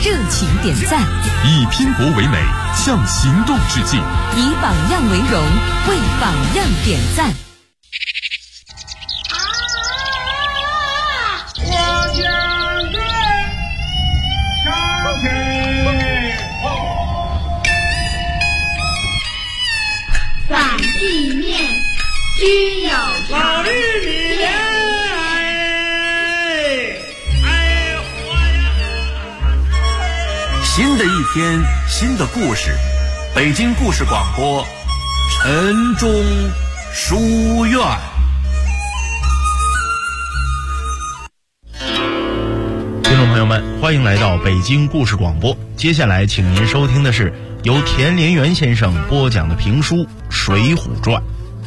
热情点赞， 以拼搏为美，向行动致敬， 以榜样为荣，为榜样点赞。 我将军上阵反地面须有老常。 绿米莲， 新的一天，新的故事，北京故事广播，晨钟书院。 听众朋友们，欢迎来到北京故事广播。接下来，请您收听的是由田连元先生播讲的评书《水浒传》。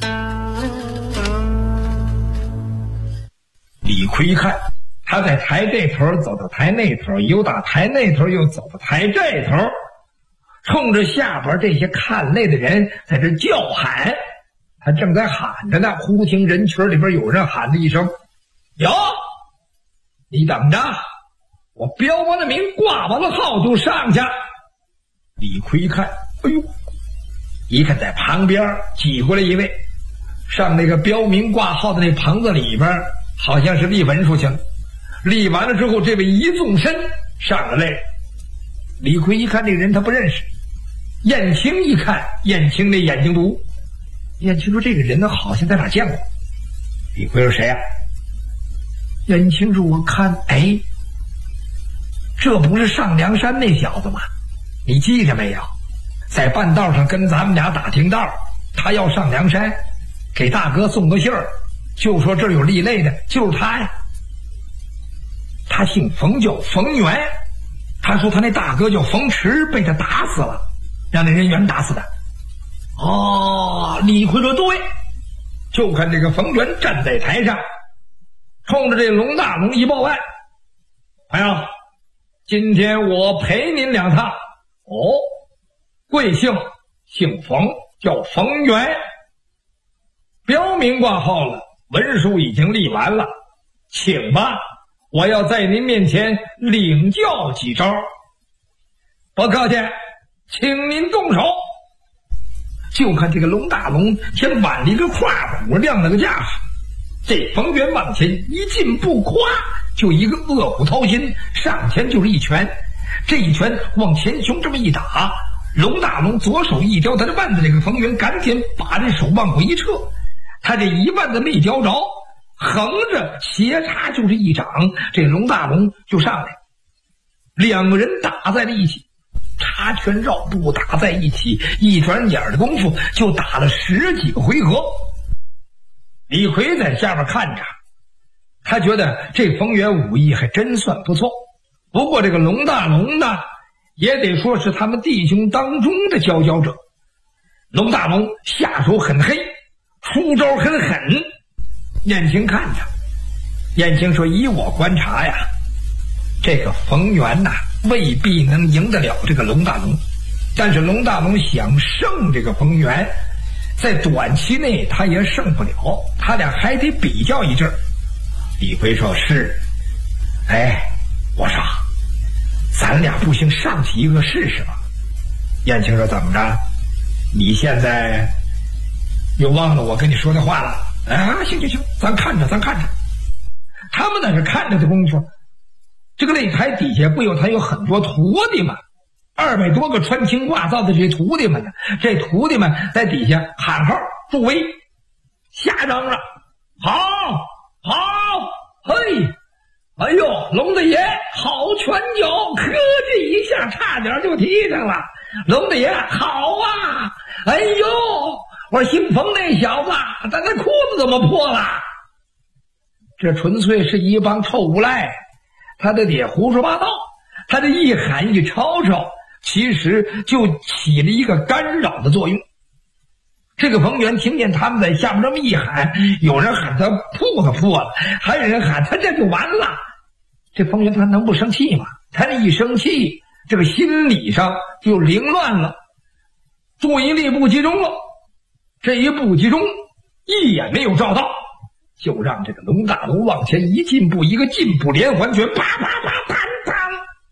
李逵一看，他在台这头走到台那头，又打台那头又走到台这头，冲着下边这些看累的人在这叫喊。他正在喊着呢，忽听人群里边有人喊了一声：“哟，你等着，我标完了名，挂完了号就上去。”李逵一看，哎呦，一看在旁边挤过来一位，上那个标名挂号的那棚子里边，好像是立文书去了。立完了之后，这位一纵身上了来。李逵一看这个人他不认识，燕青一看，燕青那眼睛毒，燕青说这个人呢好像在哪见过。李逵说谁呀？燕青说我看，哎，这不是上梁山那小子吗？你记着没有？在半道上跟咱们俩打听道，他要上梁山，给大哥送个信儿，就说这儿有立类的，就是他呀。他姓冯，叫冯源。他说他那大哥叫冯池，被他打死了，让那人员打死的。哦，李逵说对，就看这个冯源站在台上，冲着这龙大龙一报案：“朋友，今天我陪您两趟。哦，贵姓？姓冯，叫冯源。标名挂号了，文书已经立完了，请吧。我要在您面前领教几招。”“不客气，请您动手。”就看这个龙大龙先挽了一个胯骨，亮了个架势，这冯源往前一进步，咵就一个饿虎掏心，上前就是一拳。这一拳往前胸这么一打，龙大龙左手一叼他的腕子，这个冯源赶紧把这手往后一撤，他这一腕子没叼着，横着斜插就是一掌，这龙大龙就上来，两个人打在了一起，插拳绕步打在一起，一转眼的功夫就打了10几个回合。李逵在下面看着，他觉得这冯源武艺还真算不错，不过这个龙大龙呢，也得说是他们弟兄当中的佼佼者。龙大龙下手很黑，出招很狠。燕青看着，燕青说：“依我观察呀，这个冯源呐，未必能赢得了这个龙大龙，但是龙大龙想胜这个冯源，在短期内他也胜不了，他俩还得比较一阵儿。”李逵说：“是，哎，我说咱俩不行，上去一个试试吧。”燕青说：“怎么着？你现在又忘了我跟你说的话了？”“啊，行，咱看着。”他们在这看着的功夫，这个擂台底下不有他有很多徒弟吗？200多个穿青挂皂的这些徒弟们呢，这徒弟们在底下喊号助威，瞎嚷嚷：“好，嘿！哎呦，龙大爷好拳脚，磕叽一下差点就踢上了。龙大爷好啊！哎呦，我说姓冯那小子，他那裤子怎么破了？”这纯粹是一帮臭无赖，他的也胡说八道。他这一喊一吵吵，其实就起了一个干扰的作用。这个冯源听见他们在下面这么一喊，有人喊他裤子破了，还有人喊他这就完了。这冯源他能不生气吗？他这一生气，这个心理上就凌乱了，注意力不集中了。这一不集中，一眼没有照到，就让这个龙大龙往前一进步，一个进步连环拳，啪啪啪，当当，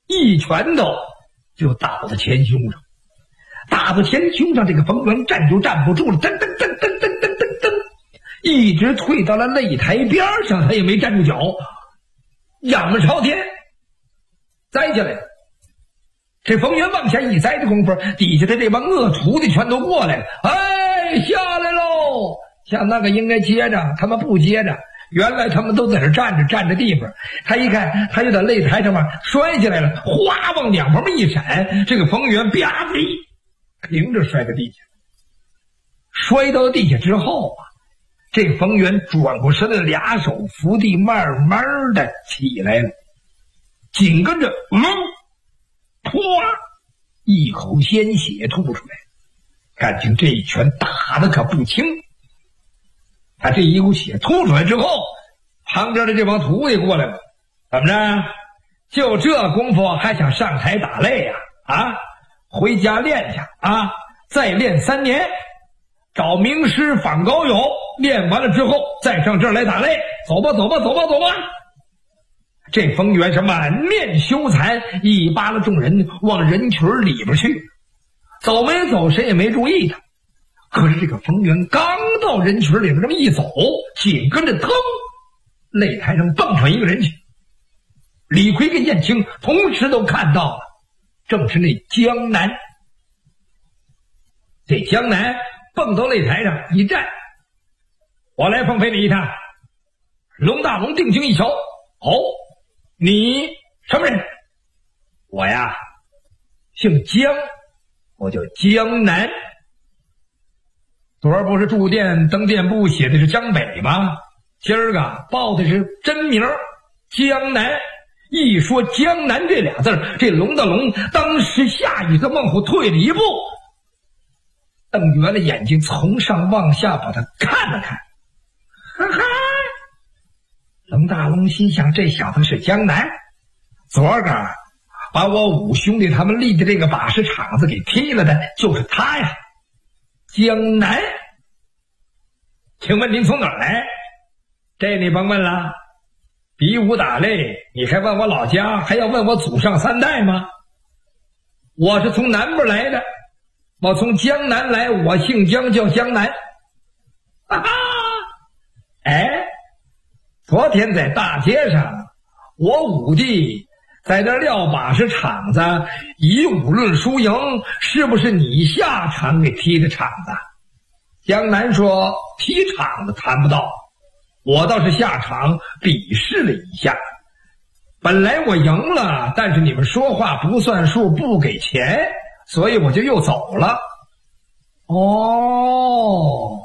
一拳头就打到前胸上。打到前胸上，这个冯源站就站不住了，噔噔噔噔噔噔噔噔，一直退到了擂台边上，他也没站住脚，仰面朝天栽下来了。这冯源往下一栽的功夫，底下的这帮恶徒弟全都过来了，哎，下来喽！像那个应该接着，他们不接着。原来他们都在这站着地方，他一看他就在擂台上面摔下来了，哗往两旁边一闪，这个冯源啪的平着摔在地下。摔到地下之后啊，这冯源转过身来，俩手扶地，慢慢的起来了，紧跟着哗一口鲜血吐出来，感情这一拳打得可不轻。他这一股血吐出来之后，旁边的这帮徒弟过来了，怎么着？就这功夫还想上台打擂呀？啊，回家练去啊，再练3年，找名师访高友，练完了之后再上这儿来打擂。走吧，走吧，走吧，走吧！这冯源是满面羞惭，一扒拉众人往人群里边去，走没走谁也没注意他。可是这个冯源刚到人群里边这么一走，紧跟着腾，擂台上蹦出一个人去。李逵跟燕青同时都看到了，正是那江南。这江南蹦到擂台上一站，我来奉陪你一趟。龙大龙定睛一瞧，哦，你什么人？我呀，姓江，我叫江南。昨儿不是住店登店簿写的是江北吗？今儿个报的是真名江南。一说江南这俩字，这龙大龙当时下一个猛虎退了一步，瞪圆了眼睛，从上往下把他看了看。哈哈，龙大龙心想，这小子是江南，昨儿个把我五兄弟他们立的这个把式场子给踢了的就是他呀，江南。请问您从哪儿来？这你甭问了，比武打擂你还问我老家，还要问我祖上3代吗？我是从南边来的，我从江南来，我姓江，叫江南。哈哈，哎，昨天在大街上，我五弟在这撂把式场子，以武论输赢，是不是你下场给踢的场子？江南说，踢场子谈不到，我倒是下场比试了一下，本来我赢了，但是你们说话不算数，不给钱，所以我就又走了。哦，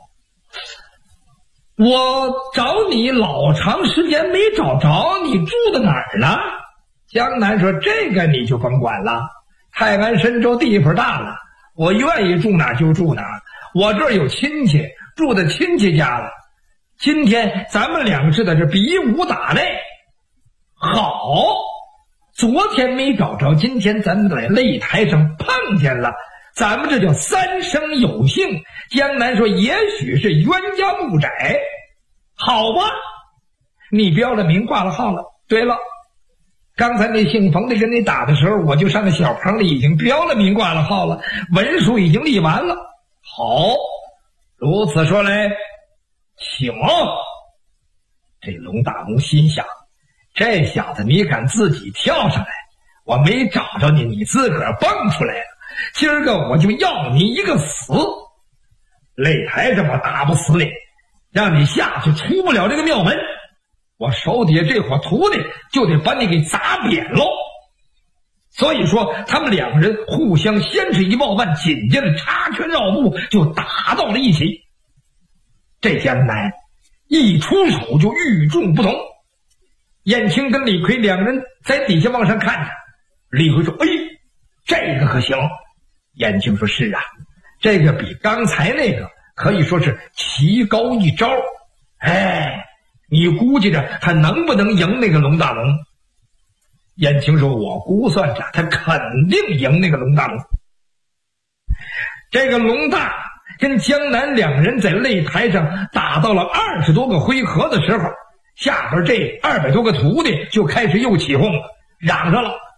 我找你老长时间没找着，你住在哪儿了？江南说，这个你就甭管了，泰安深州地方大了，我愿意住哪儿就住哪儿，我这儿有亲戚，住在亲戚家了。今天咱们两个是在这比武打擂，好，昨天没找着，今天咱们在擂台上碰见了，咱们这叫3生有幸。江南说，也许是冤家路窄，好吧，你标了名挂了号了。对了，刚才那姓冯的跟你打的时候，我就上那小棚里已经标了名挂了号了，文书已经立完了。好，如此说来，请。这龙大龙心想，这小子你敢自己跳上来，我没找着你，你自个儿蹦出来了，今儿个我就要你一个死。擂台上我打不死你，让你下去出不了这个庙门，我手底下这伙徒弟就得把你给砸扁喽。所以说他们两个人互相先是一抱腕，紧接着插拳绕步就打到了一起。这江南一出手就与众不同，燕青跟李逵两个人在底下往上看着。李逵说，哎，这个可行。燕青说，是啊，这个比刚才那个可以说是棋高一招。哎，你估计着他能不能赢那个龙大龙？燕青说，我估算着他肯定赢那个龙大龙。这个龙大跟江南两人在擂台上打到了20多个回合的时候，下边这200多个徒弟就开始又起哄了，嚷上了，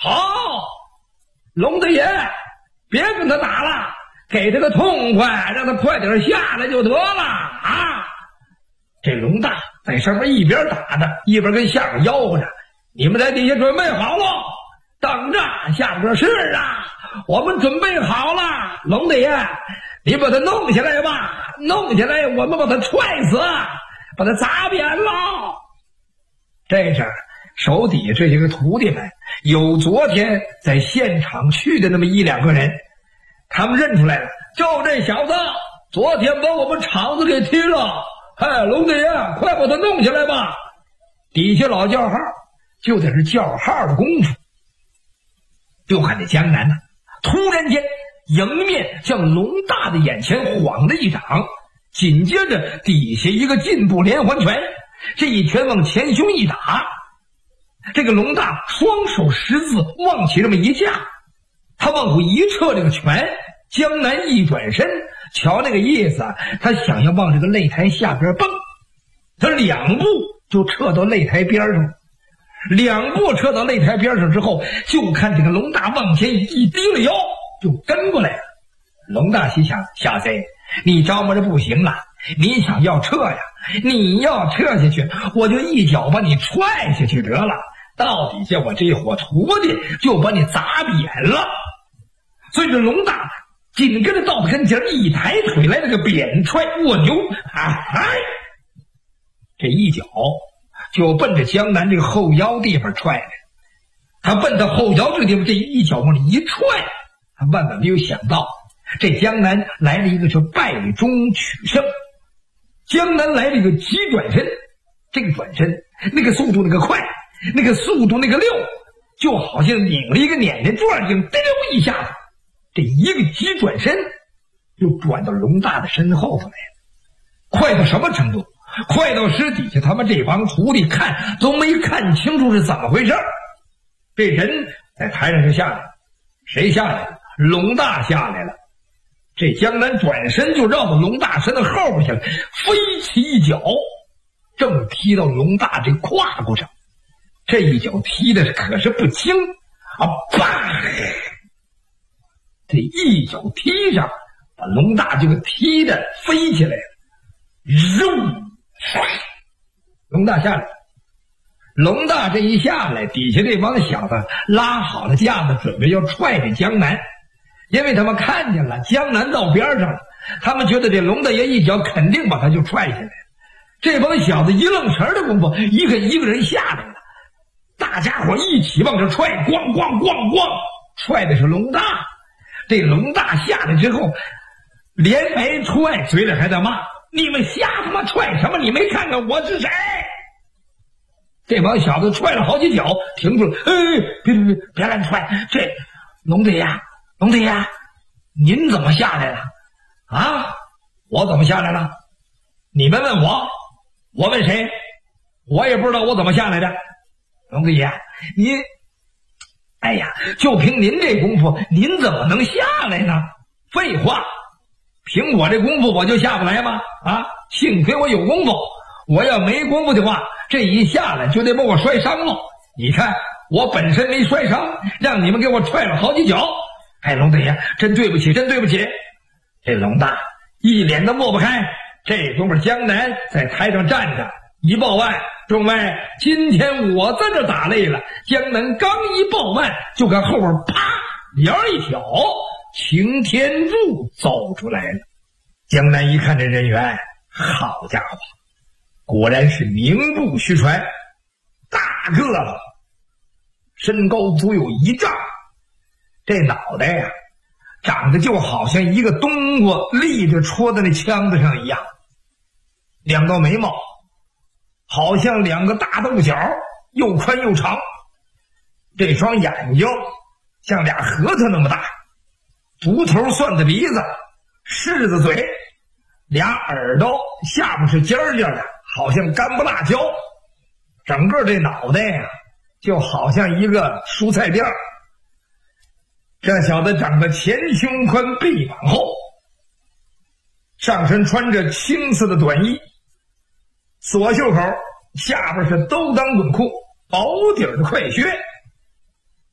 好，龙大爷，别跟他打了，给他个痛快，让他快点下来就得了啊！这龙大在上面一边打着，一边跟下边吆喝着：“你们在底下准备好了，等着，下边是啊，我们准备好了。龙大爷，你把他弄下来吧，弄下来，我们把他踹死，把他砸扁了。”这时手底下这些个徒弟们，有昨天在现场去的那么一两个人，他们认出来了，就这小子，昨天把我们场子给踢了。哎，龙大爷，快把他弄下来吧！底下老叫号，就在这叫号的功夫，就看这江南呢，突然间迎面向龙大的眼前晃了一掌，紧接着底下一个进步连环拳，这一拳往前胸一打，这个龙大双手十字往起这么一架，他往后一撤这个拳，江南一转身，瞧那个意思，他想要往这个擂台下边蹦，他两步就撤到擂台边上，两步撤到擂台边上之后，就看这个龙大往前一低了腰，就跟过来了。龙大心想，小贼，你招摸着不行了，你想要撤呀，你要撤下去，我就一脚把你踹下去得了，到底下我这伙徒弟就把你砸扁了。所以这龙大紧跟着到他跟前一抬腿来了个扁踹卧牛，这一脚就奔着江南这个后腰地方踹来。他奔到后腰这个地方，这一脚往里一踹，他万万没有想到，这江南来了一个是败中取胜。江南来了一个急转身，这个转身那个速度那个快，那个速度那个溜，就好像拧了一个碾子转一样，滴溜一下子，这一个急转身就转到龙大的身后头来了。快到什么程度？快到使底下他们这帮徒弟看都没看清楚是怎么回事。这人在台上就下来了，谁下来了？龙大下来了。这江南转身就绕到龙大身的后边去了，飞起一脚，正踢到龙大这胯骨上。这一脚踢的可是不轻啊！啪！这一脚踢上，把龙大就给踢的飞起来了。龙大下来，龙大这一下来，底下这帮小子拉好了架子，准备要踹这江南。因为他们看见了江南到边上了，他们觉得这龙大爷一脚肯定把他就踹下来了。这帮小子一愣神的功夫，一个人下来了，大家伙一起往这踹，咣咣咣咣，踹的是龙大。这龙大下来之后，连挨踹，嘴里还在骂：“你们瞎他妈踹什么？你没看看我是谁？”这帮小子踹了好几脚，停住了。别乱踹！这龙大爷，龙大爷，您怎么下来了？啊，我怎么下来了？你们问我，我问谁？我也不知道我怎么下来的。龙大爷，您，哎呀，就凭您这功夫，您怎么能下来呢？废话，凭我这功夫我就下不来吗？啊，幸亏我有功夫，我要没功夫的话，这一下来就得把我摔伤了。你看我本身没摔伤，让你们给我踹了好几脚。哎，龙大爷，真对不起，真对不起。这龙大一脸的抹不开。这哥们江南在台上站着，一报案：“众位，今天我在这打累了。”江南刚一报案，就看后边啪帘一挑，擎天柱走出来了。江南一看这人员，好家伙，果然是名不虚传，大个子，身高足有1丈。这脑袋呀，长得就好像一个冬瓜立着戳在那枪子上一样，两道眉毛好像两个大豆角，又宽又长，这双眼睛像俩核桃那么大，竹头蒜子鼻子，柿子嘴，俩耳朵下巴是尖尖的，好像干不辣椒，整个这脑袋呀，就好像一个蔬菜垫。这小子长得前胸宽臂膀厚，上身穿着青色的短衣，锁袖口，下边是兜裆滚裤，薄底的快靴。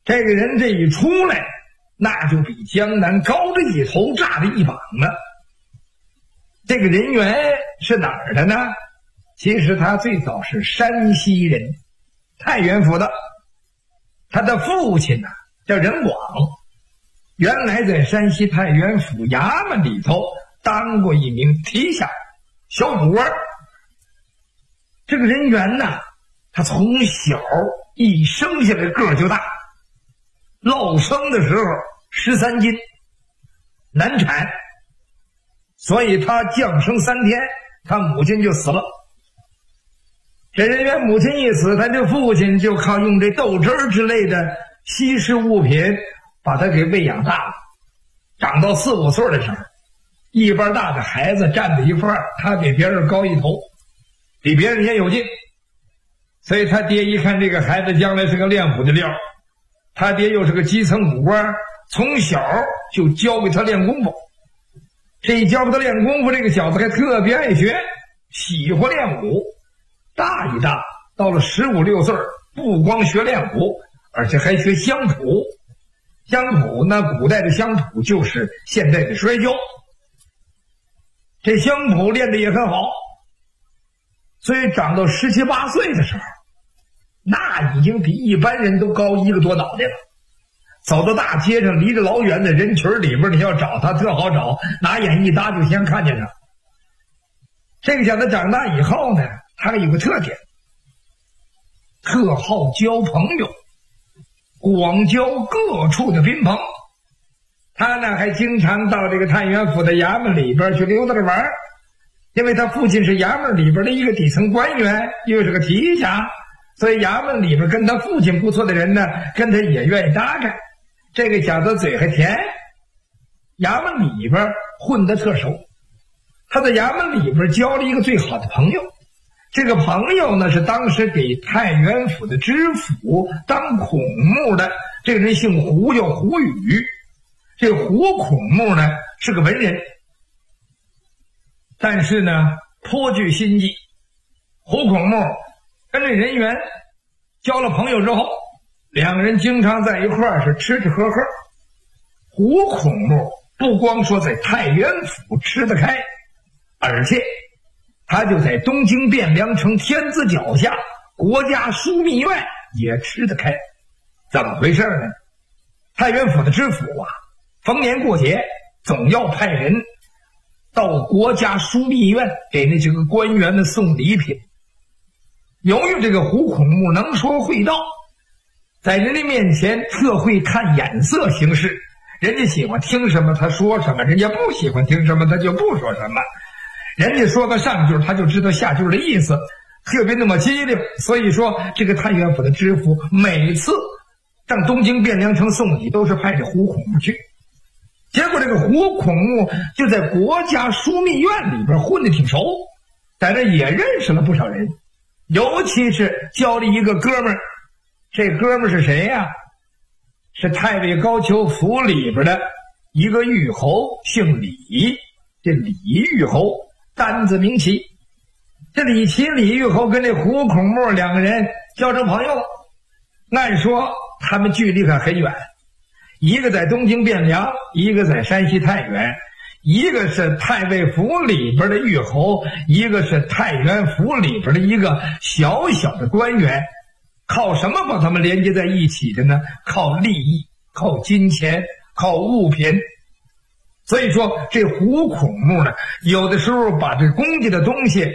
这个人这一出来，那就比江南高着一头，炸着一膀子。这个人员是哪儿的呢？其实他最早是山西人，太原府的。他的父亲呢叫任广，原来在山西太原府衙门里头当过一名提辖小古官。这个人员呢，他从小一生下来个儿就大，落生的时候13斤，难产，所以他降生3天，他母亲就死了。这人员母亲一死，他这父亲就靠用这豆汁儿之类的稀释物品把他给喂养大了。长到4、5岁的时候，一般大的孩子站在一块儿，他比别人高一头，比别人也有劲。所以他爹一看这个孩子将来是个练武的料，他爹又是个基层武官，从小就教给他练功夫。这一教给他练功夫，这个小子还特别爱学，喜欢练武。大一大，到了15、16岁，不光学练武，而且还学乡土。乡土呢，古代的乡土就是现在的摔跤。这乡土练得也很好，所以长到17、18岁的时候，那已经比一般人都高1个多脑袋了。走到大街上，离着老远的人群里边，你要找他特好找，拿眼一搭就先看见他。这个小子长大以后呢，他有个特点，特好交朋友，广交各处的宾朋。他呢还经常到这个太原府的衙门里边去溜达着玩，因为他父亲是衙门里边的一个底层官员，又是个提辖，所以衙门里边跟他父亲不错的人呢，跟他也愿意搭讪。这个小子嘴还甜，衙门里边混得特熟。他在衙门里边交了一个最好的朋友，这个朋友呢是当时给太原府的知府当孔目的，这个人姓胡，叫胡宇。这胡孔目呢是个文人，但是呢颇具心计。胡孔目跟这人员交了朋友之后，两个人经常在一块儿是吃吃喝喝。胡孔目不光说在太原府吃得开，而且他就在东京汴梁城天子脚下国家枢密院也吃得开。怎么回事呢？太原府的知府啊，逢年过节总要派人到国家枢密院给那几个官员们送礼品。由于这个胡孔目能说会道，在人家面前特会看眼色行事，人家喜欢听什么他说什么，人家不喜欢听什么他就不说什么。人家说个上句他就知道下句的意思，特别那么机灵。所以说这个太原府的知府每次上东京汴梁城送礼都是派着胡孔目去。结果这个胡孔目就在国家枢密院里边混得挺熟，在这也认识了不少人，尤其是交了一个哥们儿。这哥们儿是谁呀？是太尉高俅府里边的一个御侯，姓李。这李御侯单字名齐，这李齐李御侯跟这胡孔目两个人交成朋友了。按说他们距离可很远，一个在东京汴梁，一个在山西太原，一个是太尉府里边的御侯，一个是太原府里边的一个小小的官员。靠什么把他们连接在一起的呢？靠利益，靠金钱，靠物品。所以说这胡孔目呢，有的时候把这公家的东西